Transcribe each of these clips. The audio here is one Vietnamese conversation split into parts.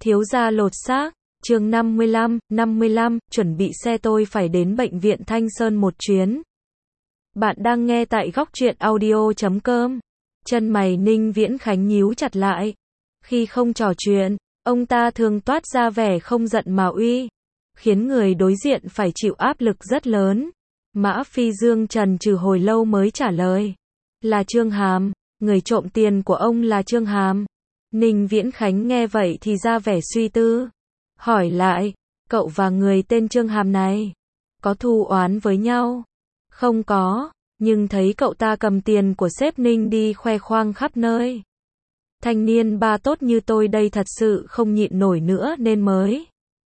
Thiếu gia lột xác, chương 55, chuẩn bị xe tôi phải đến bệnh viện Thanh Sơn một chuyến. Bạn đang nghe tại góc truyện audio.com. Chân mày Ninh Viễn Khánh nhíu chặt lại. Khi không trò chuyện, ông ta thường toát ra vẻ không giận mà uy, khiến người đối diện phải chịu áp lực rất lớn. Mã Phi Dương trần trừ hồi lâu mới trả lời. Là Trương Hàm, người trộm tiền của ông là Trương Hàm. Ninh Viễn Khánh nghe vậy thì ra vẻ suy tư. Hỏi lại, cậu và người tên Trương Hàm này, có thù oán với nhau? Không có, nhưng thấy cậu ta cầm tiền của sếp Ninh đi khoe khoang khắp nơi. Thanh niên ba tốt như tôi đây thật sự không nhịn nổi nữa nên mới.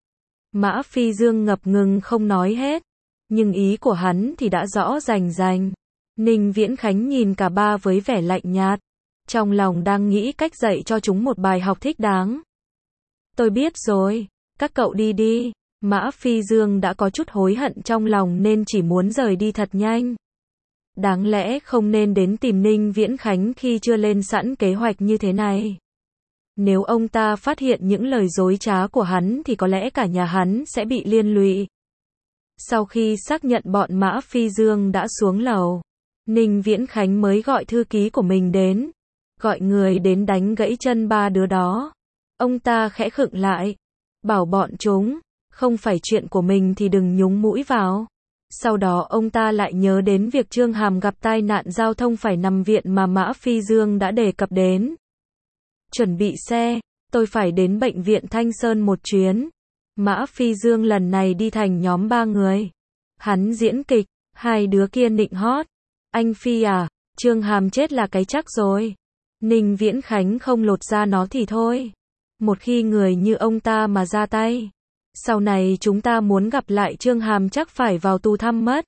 Mã Phi Dương ngập ngừng không nói hết, nhưng ý của hắn thì đã rõ rành rành. Ninh Viễn Khánh nhìn cả ba với vẻ lạnh nhạt, trong lòng đang nghĩ cách dạy cho chúng một bài học thích đáng. Tôi biết rồi, các cậu đi đi. Mã Phi Dương đã có chút hối hận trong lòng nên chỉ muốn rời đi thật nhanh. Đáng lẽ không nên đến tìm Ninh Viễn Khánh khi chưa lên sẵn kế hoạch như thế này. Nếu ông ta phát hiện những lời dối trá của hắn thì có lẽ cả nhà hắn sẽ bị liên lụy. Sau khi xác nhận bọn Mã Phi Dương đã xuống lầu, Ninh Viễn Khánh mới gọi thư ký của mình đến, gọi người đến đánh gãy chân ba đứa đó. Ông ta khẽ khựng lại, bảo bọn chúng, không phải chuyện của mình thì đừng nhúng mũi vào. Sau đó ông ta lại nhớ đến việc Trương Hàm gặp tai nạn giao thông phải nằm viện mà Mã Phi Dương đã đề cập đến. Chuẩn bị xe, tôi phải đến bệnh viện Thanh Sơn một chuyến. Mã Phi Dương lần này đi thành nhóm 3 người. Hắn diễn kịch, hai đứa kia nịnh hót. Anh Phi à, Trương Hàm chết là cái chắc rồi. Ninh Viễn Khánh không lột ra nó thì thôi. Một khi người như ông ta mà ra tay, sau này chúng ta muốn gặp lại Trương Hàm chắc phải vào tù thăm mất.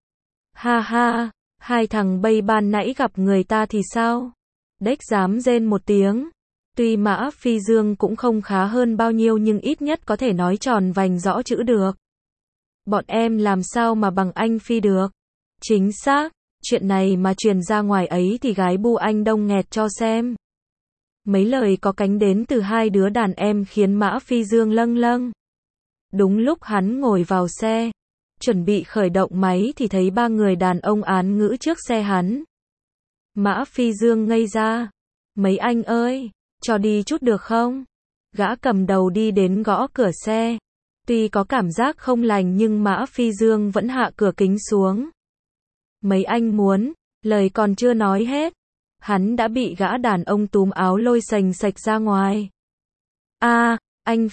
Ha ha, hai thằng bay ban nãy gặp người ta thì sao? Đếch dám rên một tiếng. Tuy Mã Phi Dương cũng không khá hơn bao nhiêu nhưng ít nhất có thể nói tròn vành rõ chữ được. Bọn em làm sao mà bằng anh Phi được? Chính xác, chuyện này mà truyền ra ngoài ấy thì gái bu anh đông nghẹt cho xem. Mấy lời có cánh đến từ hai đứa đàn em khiến Mã Phi Dương lâng lâng. Đúng lúc hắn ngồi vào xe, chuẩn bị khởi động máy thì thấy ba người đàn ông án ngữ trước xe hắn. Mã Phi Dương ngây ra. Mấy anh ơi, cho đi chút được không? Gã cầm đầu đi đến gõ cửa xe. Tuy có cảm giác không lành nhưng Mã Phi Dương vẫn hạ cửa kính xuống. Mấy anh muốn, lời còn chưa nói hết, hắn đã bị gã đàn ông túm áo lôi sành sạch ra ngoài. À, anh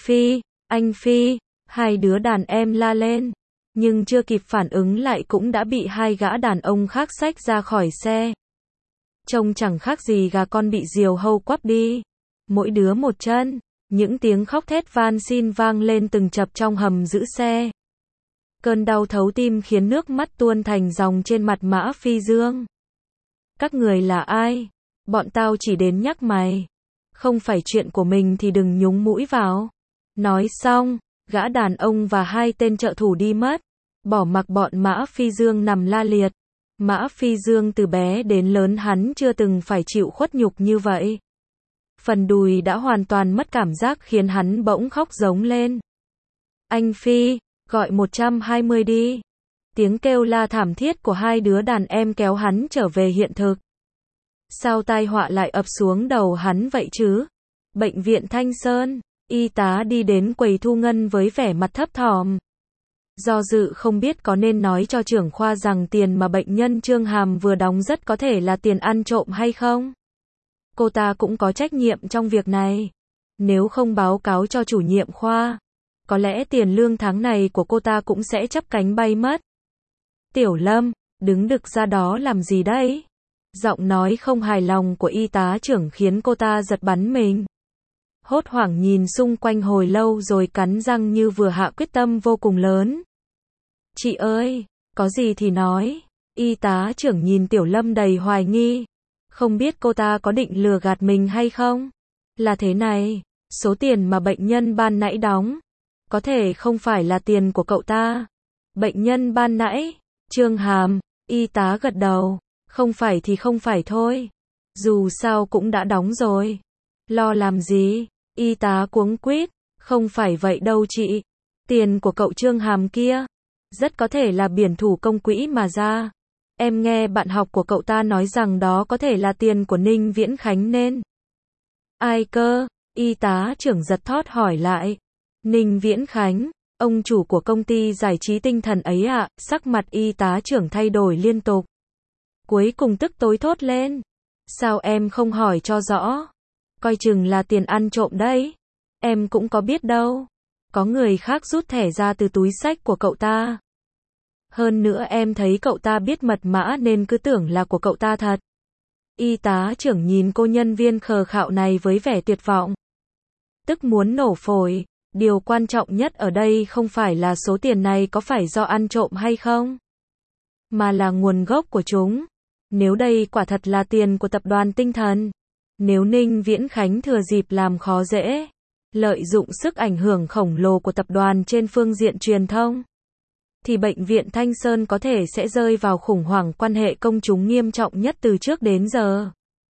Phi, hai đứa đàn em la lên, nhưng chưa kịp phản ứng lại cũng đã bị hai gã đàn ông khác xách ra khỏi xe. Trông chẳng khác gì gà con bị diều hâu quắp đi. Mỗi đứa một chân, những tiếng khóc thét van xin vang lên từng chập trong hầm giữ xe. Cơn đau thấu tim khiến nước mắt tuôn thành dòng trên mặt Mã Phi Dương. Các người là ai? Bọn tao chỉ đến nhắc mày. Không phải chuyện của mình thì đừng nhúng mũi vào. Nói xong, gã đàn ông và hai tên trợ thủ đi mất, bỏ mặc bọn Mã Phi Dương nằm la liệt. Mã Phi Dương từ bé đến lớn hắn chưa từng phải chịu khuất nhục như vậy. Phần đùi đã hoàn toàn mất cảm giác khiến hắn bỗng khóc giống lên. Anh Phi, gọi 120 đi. Tiếng kêu la thảm thiết của hai đứa đàn em kéo hắn trở về hiện thực. Sao tai họa lại ập xuống đầu hắn vậy chứ? Bệnh viện Thanh Sơn, y tá đi đến quầy thu ngân với vẻ mặt thấp thỏm. Do dự không biết có nên nói cho trưởng khoa rằng tiền mà bệnh nhân Trương Hàm vừa đóng rất có thể là tiền ăn trộm hay không. Cô ta cũng có trách nhiệm trong việc này. Nếu không báo cáo cho chủ nhiệm khoa, có lẽ tiền lương tháng này của cô ta cũng sẽ chắp cánh bay mất. Tiểu Lâm, đứng đực ra đó làm gì đấy? Giọng nói không hài lòng của y tá trưởng khiến cô ta giật bắn mình. Hốt hoảng nhìn xung quanh hồi lâu rồi cắn răng như vừa hạ quyết tâm vô cùng lớn. Chị ơi, có gì thì nói. Y tá trưởng nhìn Tiểu Lâm đầy hoài nghi. Không biết cô ta có định lừa gạt mình hay không? Là thế này, số tiền mà bệnh nhân ban nãy đóng, có thể không phải là tiền của cậu ta. Bệnh nhân ban nãy, Trương Hàm, y tá gật đầu. Không phải thì không phải thôi. Dù sao cũng đã đóng rồi. Lo làm gì? Y tá cuống quýt. Không phải vậy đâu chị. Tiền của cậu Trương Hàm kia, rất có thể là biển thủ công quỹ mà ra. Em nghe bạn học của cậu ta nói rằng đó có thể là tiền của Ninh Viễn Khánh nên. Ai cơ? Y tá trưởng giật thót hỏi lại. Ninh Viễn Khánh, ông chủ của công ty giải trí tinh thần ấy ạ. Sắc mặt y tá trưởng thay đổi liên tục. Cuối cùng tức tối thốt lên. Sao em không hỏi cho rõ? Coi chừng là tiền ăn trộm đấy. Em cũng có biết đâu. Có người khác rút thẻ ra từ túi xách của cậu ta. Hơn nữa em thấy cậu ta biết mật mã nên cứ tưởng là của cậu ta thật. Y tá trưởng nhìn cô nhân viên khờ khạo này với vẻ tuyệt vọng. Tức muốn nổ phổi. Điều quan trọng nhất ở đây không phải là số tiền này có phải do ăn trộm hay không, mà là nguồn gốc của chúng. Nếu đây quả thật là tiền của tập đoàn tinh thần, nếu Ninh Viễn Khánh thừa dịp làm khó dễ, lợi dụng sức ảnh hưởng khổng lồ của tập đoàn trên phương diện truyền thông, thì bệnh viện Thanh Sơn có thể sẽ rơi vào khủng hoảng quan hệ công chúng nghiêm trọng nhất từ trước đến giờ.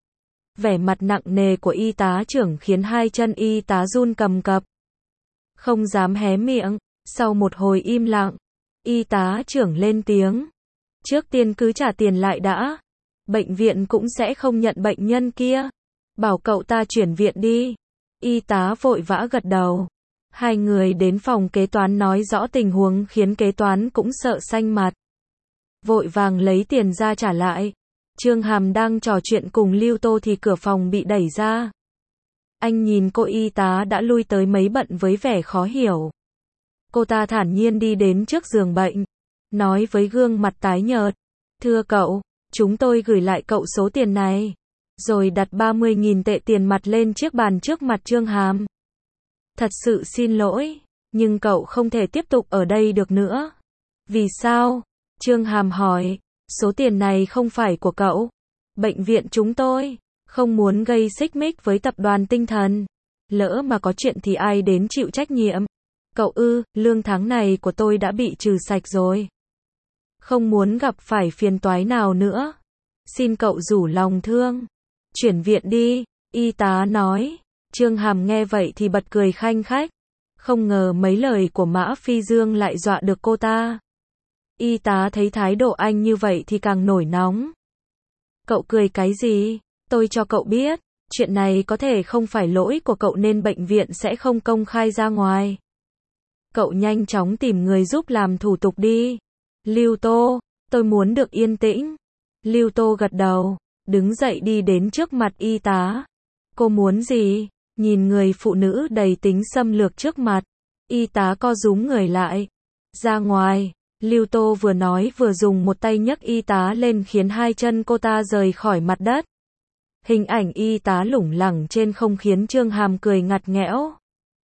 Vẻ mặt nặng nề của y tá trưởng khiến hai chân y tá run cầm cập. Không dám hé miệng. Sau một hồi im lặng, y tá trưởng lên tiếng. Trước tiên cứ trả tiền lại đã. Bệnh viện cũng sẽ không nhận bệnh nhân kia. Bảo cậu ta chuyển viện đi. Y tá vội vã gật đầu. Hai người đến phòng kế toán nói rõ tình huống khiến kế toán cũng sợ xanh mặt. Vội vàng lấy tiền ra trả lại. Trương Hàm đang trò chuyện cùng Lưu Tô thì cửa phòng bị đẩy ra. Anh nhìn cô y tá đã lui tới mấy bận với vẻ khó hiểu. Cô ta thản nhiên đi đến trước giường bệnh, nói với gương mặt tái nhợt. Thưa cậu, chúng tôi gửi lại cậu số tiền này. Rồi đặt 30.000 tệ tiền mặt lên chiếc bàn trước mặt Trương Hàm. Thật sự xin lỗi, nhưng cậu không thể tiếp tục ở đây được nữa. Vì sao? Trương Hàm hỏi. Số tiền này không phải của cậu. Bệnh viện chúng tôi không muốn gây xích mích với tập đoàn tinh thần. Lỡ mà có chuyện thì ai đến chịu trách nhiệm? Cậu lương tháng này của tôi đã bị trừ sạch rồi. Không muốn gặp phải phiền toái nào nữa. Xin cậu rủ lòng thương. Chuyển viện đi, y tá nói. Trương Hàm nghe vậy thì bật cười khanh khách. Không ngờ mấy lời của Mã Phi Dương lại dọa được cô ta. Y tá thấy thái độ anh như vậy thì càng nổi nóng. Cậu cười cái gì? Tôi cho cậu biết, chuyện này có thể không phải lỗi của cậu nên bệnh viện sẽ không công khai ra ngoài. Cậu nhanh chóng tìm người giúp làm thủ tục đi. Lưu Tô, tôi muốn được yên tĩnh. Lưu Tô gật đầu, đứng dậy đi đến trước mặt y tá. Cô muốn gì? Nhìn người phụ nữ đầy tính xâm lược trước mặt, y tá co rúm người lại. Ra ngoài. Lưu Tô vừa nói vừa dùng một tay nhấc y tá lên khiến hai chân cô ta rời khỏi mặt đất. Hình ảnh y tá lủng lẳng trên không khiến Trương Hàm cười ngặt nghẽo.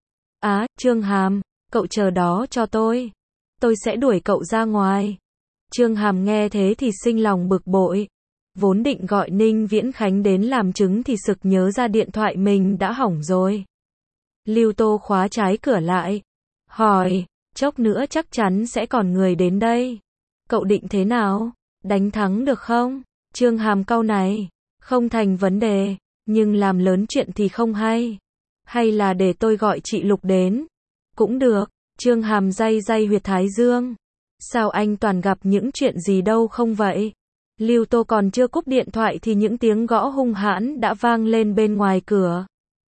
Trương Hàm, cậu chờ đó cho tôi. Tôi sẽ đuổi cậu ra ngoài. Trương Hàm nghe thế thì sinh lòng bực bội. Vốn định gọi Ninh Viễn Khánh đến làm chứng thì sực nhớ ra điện thoại mình đã hỏng rồi. Lưu Tô khóa trái cửa lại. Hỏi, chốc nữa chắc chắn sẽ còn người đến đây. Cậu định thế nào? Đánh thắng được không? Trương Hàm cau này. Không thành vấn đề, nhưng làm lớn chuyện thì không hay. Hay là để tôi gọi chị Lục đến? Cũng được. Trương Hàm day day huyệt thái dương. Sao anh toàn gặp những chuyện gì đâu không vậy? Lưu Tô còn chưa cúp điện thoại thì những tiếng gõ hung hãn đã vang lên bên ngoài cửa.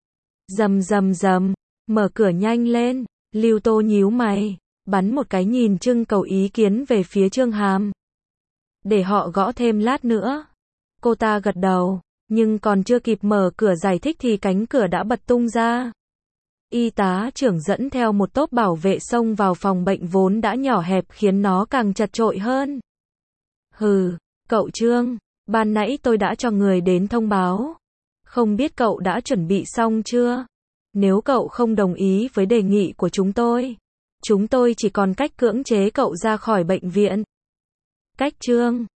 Rầm rầm rầm, mở cửa nhanh lên. Lưu Tô nhíu mày, bắn một cái nhìn trưng cầu ý kiến về phía Trương Hàm. Để họ gõ thêm lát nữa. Cô ta gật đầu, nhưng còn chưa kịp mở cửa giải thích thì cánh cửa đã bật tung ra. Y tá trưởng dẫn theo một tốp bảo vệ xông vào phòng bệnh vốn đã nhỏ hẹp khiến nó càng chật chội hơn. Hừ, cậu Trương, ban nãy tôi đã cho người đến thông báo. Không biết cậu đã chuẩn bị xong chưa? Nếu cậu không đồng ý với đề nghị của chúng tôi chỉ còn cách cưỡng chế cậu ra khỏi bệnh viện. Cách Trương